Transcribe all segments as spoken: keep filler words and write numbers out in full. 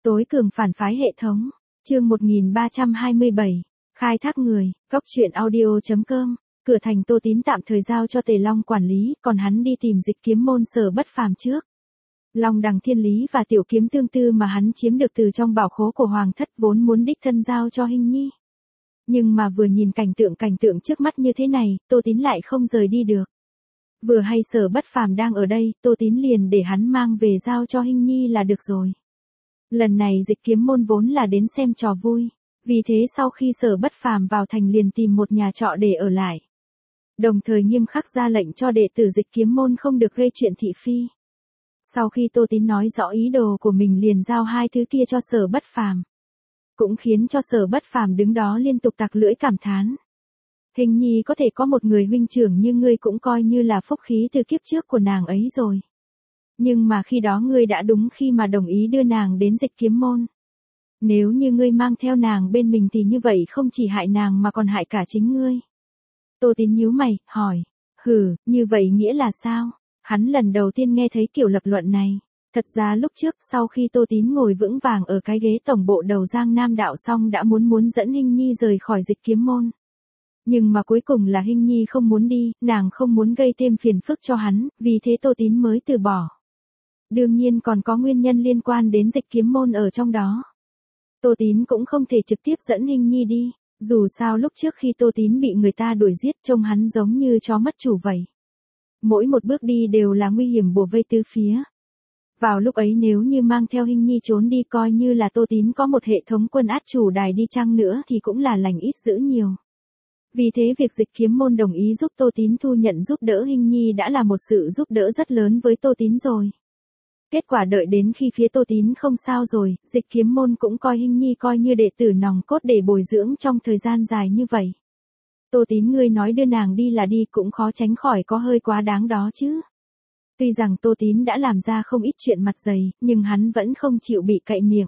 Tối cường phản phái hệ thống. Chương một nghìn ba trăm hai mươi bảy. Khai thác người. Góc truyện audio chấm com. Cửa thành Tô Tín tạm thời giao cho Tề Long quản lý, còn hắn đi tìm Dịch Kiếm môn Sở Bất Phàm trước. Long đằng thiên lý và tiểu kiếm tương tư mà hắn chiếm được từ trong bảo khố của hoàng thất vốn muốn đích thân giao cho Hinh Nhi. Nhưng mà vừa nhìn cảnh tượng cảnh tượng trước mắt như thế này, Tô Tín lại không rời đi được. Vừa hay Sở Bất Phàm đang ở đây, Tô Tín liền để hắn mang về giao cho Hinh Nhi là được rồi. Lần này Dịch Kiếm môn vốn là đến xem trò vui, vì thế sau khi Sở Bất Phàm vào thành liền tìm một nhà trọ để ở lại. Đồng thời nghiêm khắc ra lệnh cho đệ tử Dịch Kiếm môn không được gây chuyện thị phi. Sau khi Tô Tín nói rõ ý đồ của mình liền giao hai thứ kia cho Sở Bất Phàm, cũng khiến cho Sở Bất Phàm đứng đó liên tục tặc lưỡi cảm thán. Hình Nhi có thể có một người huynh trưởng như ngươi cũng coi như là phúc khí từ kiếp trước của nàng ấy rồi. Nhưng mà khi đó ngươi đã đúng khi mà đồng ý đưa nàng đến Dịch Kiếm môn. Nếu như ngươi mang theo nàng bên mình thì như vậy không chỉ hại nàng mà còn hại cả chính ngươi. Tô Tín nhíu mày, hỏi, hừ, như vậy nghĩa là sao? Hắn lần đầu tiên nghe thấy kiểu lập luận này. Thật ra lúc trước sau khi Tô Tín ngồi vững vàng ở cái ghế tổng bộ đầu Giang Nam đạo xong đã muốn muốn dẫn Hinh Nhi rời khỏi Dịch Kiếm môn. Nhưng mà cuối cùng là Hinh Nhi không muốn đi, nàng không muốn gây thêm phiền phức cho hắn, vì thế Tô Tín mới từ bỏ. Đương nhiên còn có nguyên nhân liên quan đến Dịch Kiếm môn ở trong đó. Tô Tín cũng không thể trực tiếp dẫn Hinh Nhi đi, dù sao lúc trước khi Tô Tín bị người ta đuổi giết trông hắn giống như chó mất chủ vậy. Mỗi một bước đi đều là nguy hiểm bủa vây tứ phía. Vào lúc ấy nếu như mang theo Hinh Nhi trốn đi coi như là Tô Tín có một hệ thống quân át chủ đài đi chăng nữa thì cũng là lành ít dữ nhiều. Vì thế việc Dịch Kiếm môn đồng ý giúp Tô Tín thu nhận giúp đỡ Hinh Nhi đã là một sự giúp đỡ rất lớn với Tô Tín rồi. Kết quả đợi đến khi phía Tô Tín không sao rồi, Dịch Kiếm môn cũng coi Hinh Nhi coi như đệ tử nòng cốt để bồi dưỡng trong thời gian dài như vậy. Tô Tín ngươi nói đưa nàng đi là đi cũng khó tránh khỏi có hơi quá đáng đó chứ. Tuy rằng Tô Tín đã làm ra không ít chuyện mặt dày, nhưng hắn vẫn không chịu bị cậy miệng.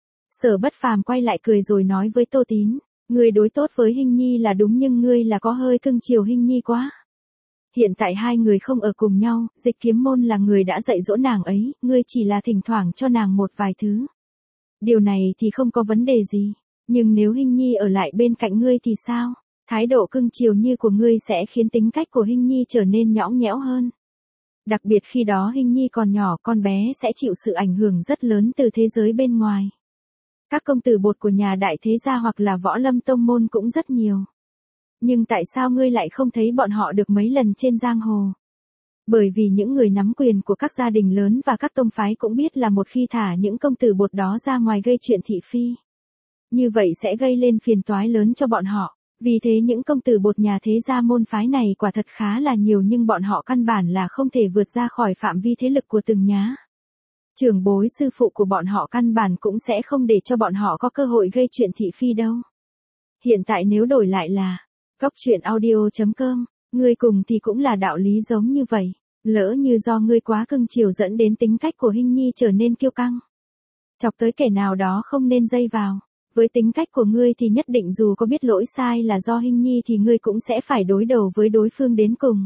Sở Bất Phàm quay lại cười rồi nói với Tô Tín, ngươi đối tốt với Hinh Nhi là đúng nhưng ngươi là có hơi cưng chiều Hinh Nhi quá. Hiện tại hai người không ở cùng nhau, Dịch Kiếm môn là người đã dạy dỗ nàng ấy, ngươi chỉ là thỉnh thoảng cho nàng một vài thứ. Điều này thì không có vấn đề gì, nhưng nếu Hinh Nhi ở lại bên cạnh ngươi thì sao? Thái độ cưng chiều như của ngươi sẽ khiến tính cách của Hinh Nhi trở nên nhõng nhẽo hơn. Đặc biệt khi đó Hinh Nhi còn nhỏ, con bé sẽ chịu sự ảnh hưởng rất lớn từ thế giới bên ngoài. Các công tử bột của nhà đại thế gia hoặc là võ lâm tông môn cũng rất nhiều. Nhưng tại sao ngươi lại không thấy bọn họ được mấy lần trên giang hồ? Bởi vì những người nắm quyền của các gia đình lớn và các tông phái cũng biết là một khi thả những công tử bột đó ra ngoài gây chuyện thị phi, như vậy sẽ gây lên phiền toái lớn cho bọn họ. Vì thế những công tử bột nhà thế gia môn phái này quả thật khá là nhiều nhưng bọn họ căn bản là không thể vượt ra khỏi phạm vi thế lực của từng nhá. Trưởng bối sư phụ của bọn họ căn bản cũng sẽ không để cho bọn họ có cơ hội gây chuyện thị phi đâu. Hiện tại nếu đổi lại là góc truyện audio chấm com, ngươi cùng thì cũng là đạo lý giống như vậy. Lỡ như do ngươi quá cưng chiều dẫn đến tính cách của Hinh Nhi trở nên kiêu căng, chọc tới kẻ nào đó không nên dây vào. Với tính cách của ngươi thì nhất định dù có biết lỗi sai là do Hinh Nhi thì ngươi cũng sẽ phải đối đầu với đối phương đến cùng.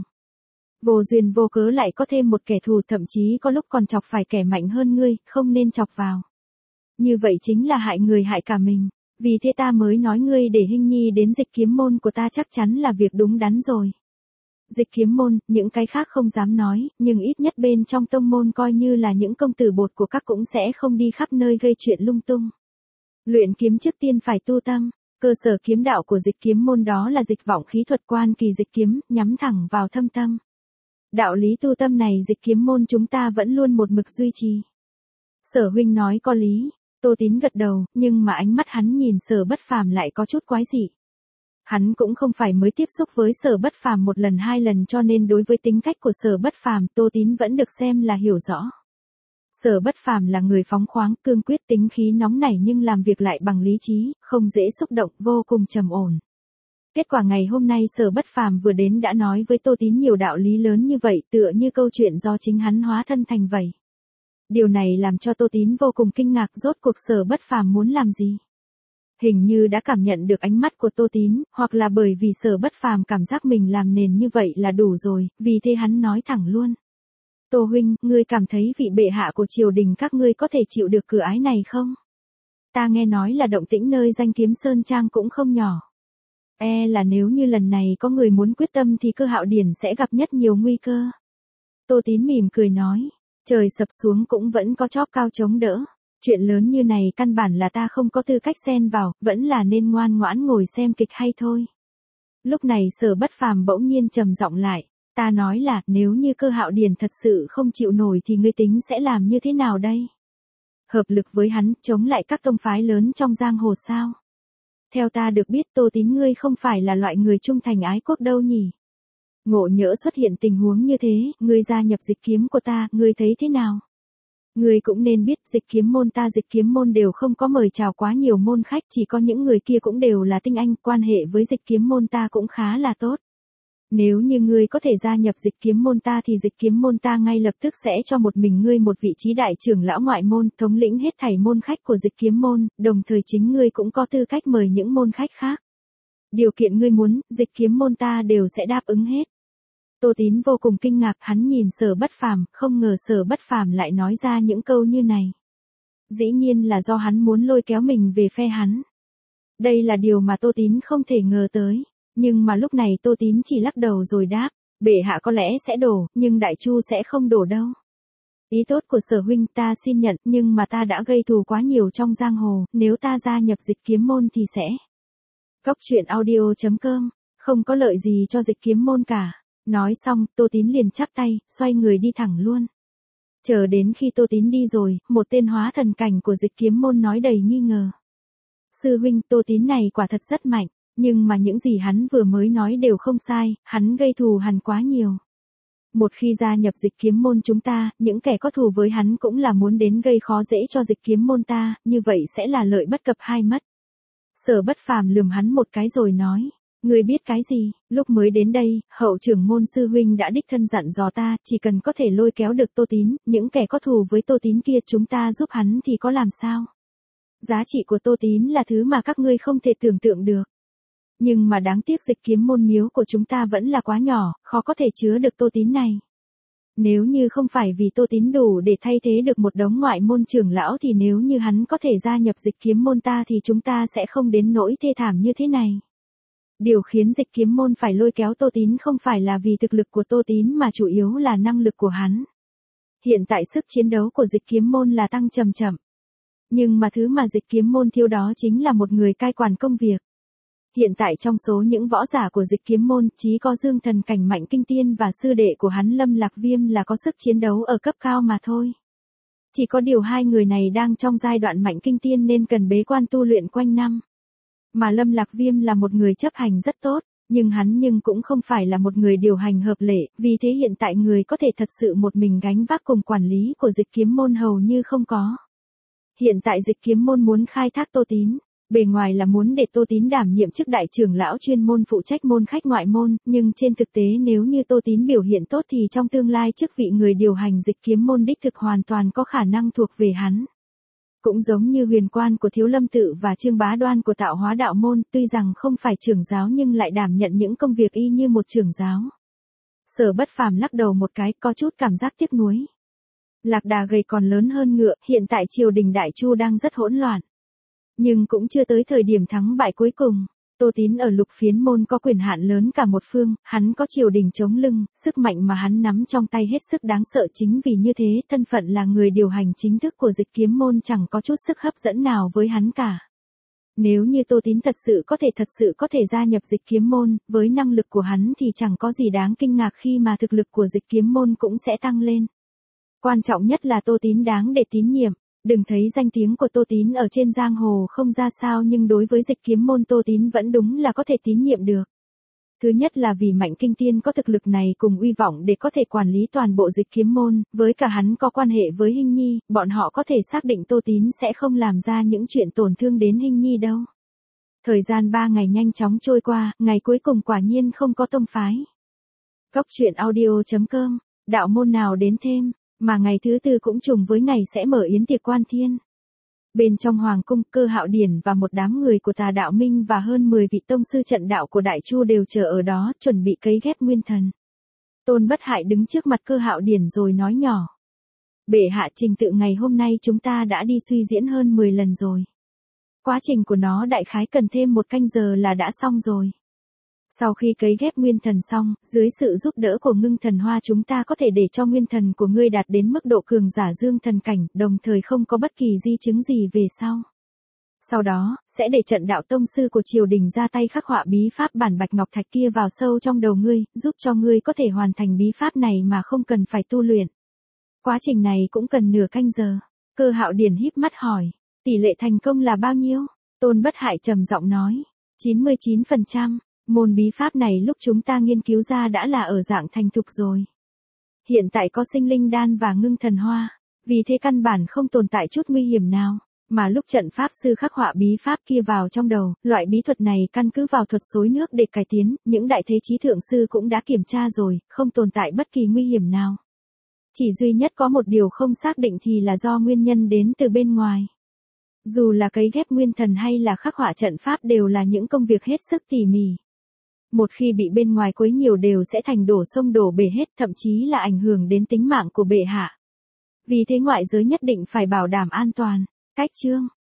Vô duyên vô cớ lại có thêm một kẻ thù, thậm chí có lúc còn chọc phải kẻ mạnh hơn ngươi, không nên chọc vào. Như vậy chính là hại người hại cả mình. Vì thế ta mới nói ngươi để Hinh Nhi đến Dịch Kiếm môn của ta chắc chắn là việc đúng đắn rồi. Dịch Kiếm môn, những cái khác không dám nói, nhưng ít nhất bên trong tông môn coi như là những công tử bột của các cũng sẽ không đi khắp nơi gây chuyện lung tung. Luyện kiếm trước tiên phải tu tâm, cơ sở kiếm đạo của Dịch Kiếm môn đó là dịch vọng khí thuật quan kỳ dịch kiếm, nhắm thẳng vào thâm tâm. Đạo lý tu tâm này Dịch Kiếm môn chúng ta vẫn luôn một mực duy trì. Sở huynh nói có lý, Tô Tín gật đầu, nhưng mà ánh mắt hắn nhìn Sở Bất Phàm lại có chút quái dị. Hắn cũng không phải mới tiếp xúc với Sở Bất Phàm một lần hai lần cho nên đối với tính cách của Sở Bất Phàm Tô Tín vẫn được xem là hiểu rõ. Sở Bất Phàm là người phóng khoáng, cương quyết, tính khí nóng nảy nhưng làm việc lại bằng lý trí, không dễ xúc động, vô cùng trầm ổn. Kết quả ngày hôm nay Sở Bất Phàm vừa đến đã nói với Tô Tín nhiều đạo lý lớn như vậy, tựa như câu chuyện do chính hắn hóa thân thành vậy. Điều này làm cho Tô Tín vô cùng kinh ngạc, rốt cuộc Sở Bất Phàm muốn làm gì? Hình như đã cảm nhận được ánh mắt của Tô Tín, hoặc là bởi vì Sở Bất Phàm cảm giác mình làm nền như vậy là đủ rồi, vì thế hắn nói thẳng luôn. Tô huynh, ngươi cảm thấy vị bệ hạ của triều đình các ngươi có thể chịu được cửa ái này không? ta nghe nói là động tĩnh nơi Danh Kiếm Sơn Trang cũng không nhỏ. E là nếu như lần này có người muốn quyết tâm thì Cơ Hạo Điển sẽ gặp nhất nhiều nguy cơ. Tô Tín mỉm cười nói, trời sập xuống cũng vẫn có chóp cao chống đỡ. Chuyện lớn như này căn bản là ta không có tư cách xen vào, vẫn là nên ngoan ngoãn ngồi xem kịch hay thôi. Lúc này Sở Bất Phàm bỗng nhiên trầm giọng lại, ta nói là nếu như Cơ Hạo Điển thật sự không chịu nổi thì ngươi tính sẽ làm như thế nào đây? Hợp lực với hắn, chống lại các tông phái lớn trong giang hồ sao? Theo ta được biết Tô Tín ngươi không phải là loại người trung thành ái quốc đâu nhỉ? Ngộ nhỡ xuất hiện tình huống như thế, ngươi gia nhập Dịch Kiếm của ta, ngươi thấy thế nào? Ngươi cũng nên biết Dịch Kiếm môn ta Dịch Kiếm môn đều không có mời chào quá nhiều môn khách, chỉ có những người kia cũng đều là tinh anh, quan hệ với Dịch Kiếm môn ta cũng khá là tốt. Nếu như ngươi có thể gia nhập Dịch Kiếm môn ta thì Dịch Kiếm môn ta ngay lập tức sẽ cho một mình ngươi một vị trí đại trưởng lão ngoại môn, thống lĩnh hết thảy môn khách của Dịch Kiếm môn, đồng thời chính ngươi cũng có tư cách mời những môn khách khác. Điều kiện ngươi muốn, Dịch Kiếm môn ta đều sẽ đáp ứng hết. Tô Tín vô cùng kinh ngạc, hắn nhìn Sở Bất Phàm, không ngờ Sở Bất Phàm lại nói ra những câu như này. Dĩ nhiên là do hắn muốn lôi kéo mình về phe hắn. Đây là điều mà Tô Tín không thể ngờ tới. Nhưng mà lúc này Tô Tín chỉ lắc đầu rồi đáp, bệ hạ có lẽ sẽ đổ, nhưng Đại Chu sẽ không đổ đâu. Ý tốt của Sở huynh ta xin nhận, nhưng mà ta đã gây thù quá nhiều trong giang hồ, nếu ta gia nhập Dịch Kiếm môn thì sẽ. Cốc truyện audio chấm com, không có lợi gì cho Dịch Kiếm môn cả. Nói xong, Tô Tín liền chắp tay, xoay người đi thẳng luôn. Chờ đến khi Tô Tín đi rồi, một tên hóa thần cảnh của Dịch Kiếm môn nói đầy nghi ngờ. Sư huynh, Tô Tín này quả thật rất mạnh. Nhưng mà những gì hắn vừa mới nói đều không sai, hắn gây thù hằn quá nhiều. Một khi gia nhập Dịch Kiếm môn chúng ta, những kẻ có thù với hắn cũng là muốn đến gây khó dễ cho Dịch Kiếm môn ta, như vậy sẽ là lợi bất cập hai mất. Sở Bất Phàm lườm hắn một cái rồi nói, ngươi biết cái gì, lúc mới đến đây, hậu trưởng môn sư huynh đã đích thân dặn dò ta, chỉ cần có thể lôi kéo được Tô Tín, những kẻ có thù với Tô Tín kia chúng ta giúp hắn thì có làm sao. Giá trị của Tô Tín là thứ mà các ngươi không thể tưởng tượng được. Nhưng mà đáng tiếc Dịch Kiếm môn miếu của chúng ta vẫn là quá nhỏ, khó có thể chứa được Tô Tín này. Nếu như không phải vì Tô Tín đủ để thay thế được một đống ngoại môn trưởng lão thì nếu như hắn có thể gia nhập Dịch Kiếm môn ta thì chúng ta sẽ không đến nỗi thê thảm như thế này. Điều khiến Dịch Kiếm môn phải lôi kéo Tô Tín không phải là vì thực lực của Tô Tín mà chủ yếu là năng lực của hắn. Hiện tại sức chiến đấu của Dịch Kiếm môn là tăng chậm chậm. Nhưng mà thứ mà Dịch Kiếm môn thiếu đó chính là một người cai quản công việc. Hiện tại trong số những võ giả của Dịch Kiếm môn, chỉ có Dương Thần Cảnh Mạnh Kinh Tiên và sư đệ của hắn Lâm Lạc Viêm là có sức chiến đấu ở cấp cao mà thôi. Chỉ có điều hai người này đang trong giai đoạn Mạnh Kinh Tiên nên cần bế quan tu luyện quanh năm. Mà Lâm Lạc Viêm là một người chấp hành rất tốt, nhưng hắn nhưng cũng không phải là một người điều hành hợp lệ, vì thế hiện tại người có thể thật sự một mình gánh vác cùng quản lý của Dịch Kiếm môn hầu như không có. Hiện tại Dịch Kiếm môn muốn khai thác Tô Tín. Bề ngoài là muốn để Tô Tín đảm nhiệm chức đại trưởng lão chuyên môn phụ trách môn khách ngoại môn, nhưng trên thực tế nếu như Tô Tín biểu hiện tốt thì trong tương lai chức vị người điều hành Dịch Kiếm môn đích thực hoàn toàn có khả năng thuộc về hắn. Cũng giống như Huyền Quan của Thiếu Lâm Tự và Trương Bá Đoan của Tạo Hóa Đạo môn, tuy rằng không phải trưởng giáo nhưng lại đảm nhận những công việc y như một trưởng giáo. Sở Bất Phàm lắc đầu một cái, có chút cảm giác tiếc nuối. Lạc đà gầy còn lớn hơn ngựa, hiện tại triều đình Đại Chu đang rất hỗn loạn. Nhưng cũng chưa tới thời điểm thắng bại cuối cùng. Tô Tín ở Lục Phiến môn có quyền hạn lớn cả một phương, hắn có triều đình chống lưng, sức mạnh mà hắn nắm trong tay hết sức đáng sợ, chính vì như thế, thân phận là người điều hành chính thức của Dịch Kiếm môn chẳng có chút sức hấp dẫn nào với hắn cả. Nếu như Tô Tín thật sự có thể thật sự có thể gia nhập Dịch Kiếm môn, với năng lực của hắn thì chẳng có gì đáng kinh ngạc khi mà thực lực của Dịch Kiếm môn cũng sẽ tăng lên. Quan trọng nhất là Tô Tín đáng để tín nhiệm. Đừng thấy danh tiếng của Tô Tín ở trên giang hồ không ra sao nhưng đối với Dịch Kiếm môn Tô Tín vẫn đúng là có thể tín nhiệm được. Thứ nhất là vì Mạnh Kinh Tiên có thực lực này cùng uy vọng để có thể quản lý toàn bộ Dịch Kiếm môn, với cả hắn có quan hệ với Hinh Nhi, bọn họ có thể xác định Tô Tín sẽ không làm ra những chuyện tổn thương đến Hinh Nhi đâu. Thời gian ba ngày nhanh chóng trôi qua, ngày cuối cùng quả nhiên không có tông phái. Cốc truyện audio chấm com, đạo môn nào đến thêm. Mà ngày thứ tư cũng trùng với ngày sẽ mở yến tiệc quan thiên. Bên trong hoàng cung, Cơ Hạo Điển và một đám người của Tà Đạo Minh và hơn mười vị tông sư trận đạo của Đại Chu đều chờ ở đó, chuẩn bị cấy ghép nguyên thần. Tôn Bất Hại đứng trước mặt Cơ Hạo Điển rồi nói nhỏ. Bệ hạ, trình tự ngày hôm nay chúng ta đã đi suy diễn hơn mười lần rồi. Quá trình của nó đại khái cần thêm một canh giờ là đã xong rồi. Sau khi cấy ghép nguyên thần xong, dưới sự giúp đỡ của ngưng thần hoa chúng ta có thể để cho nguyên thần của ngươi đạt đến mức độ cường giả dương thần cảnh, đồng thời không có bất kỳ di chứng gì về sau. Sau đó, sẽ để trận đạo tông sư của triều đình ra tay khắc họa bí pháp bản bạch ngọc thạch kia vào sâu trong đầu ngươi, giúp cho ngươi có thể hoàn thành bí pháp này mà không cần phải tu luyện. Quá trình này cũng cần nửa canh giờ. Cơ Hạo Điền híp mắt hỏi, tỷ lệ thành công là bao nhiêu? Tôn Bất Hại trầm giọng nói, chín mươi chín phần trăm. Môn bí pháp này lúc chúng ta nghiên cứu ra đã là ở dạng thành thục rồi. Hiện tại có sinh linh đan và ngưng thần hoa, vì thế căn bản không tồn tại chút nguy hiểm nào. Mà lúc trận pháp sư khắc họa bí pháp kia vào trong đầu, loại bí thuật này căn cứ vào thuật xối nước để cải tiến, những đại thế chí thượng sư cũng đã kiểm tra rồi, không tồn tại bất kỳ nguy hiểm nào. Chỉ duy nhất có một điều không xác định thì là do nguyên nhân đến từ bên ngoài. Dù là cấy ghép nguyên thần hay là khắc họa trận pháp đều là những công việc hết sức tỉ mỉ. Một khi bị bên ngoài quấy nhiều đều sẽ thành đổ sông đổ bể hết, thậm chí là ảnh hưởng đến tính mạng của bệ hạ. Vì thế ngoại giới nhất định phải bảo đảm an toàn. Cách chương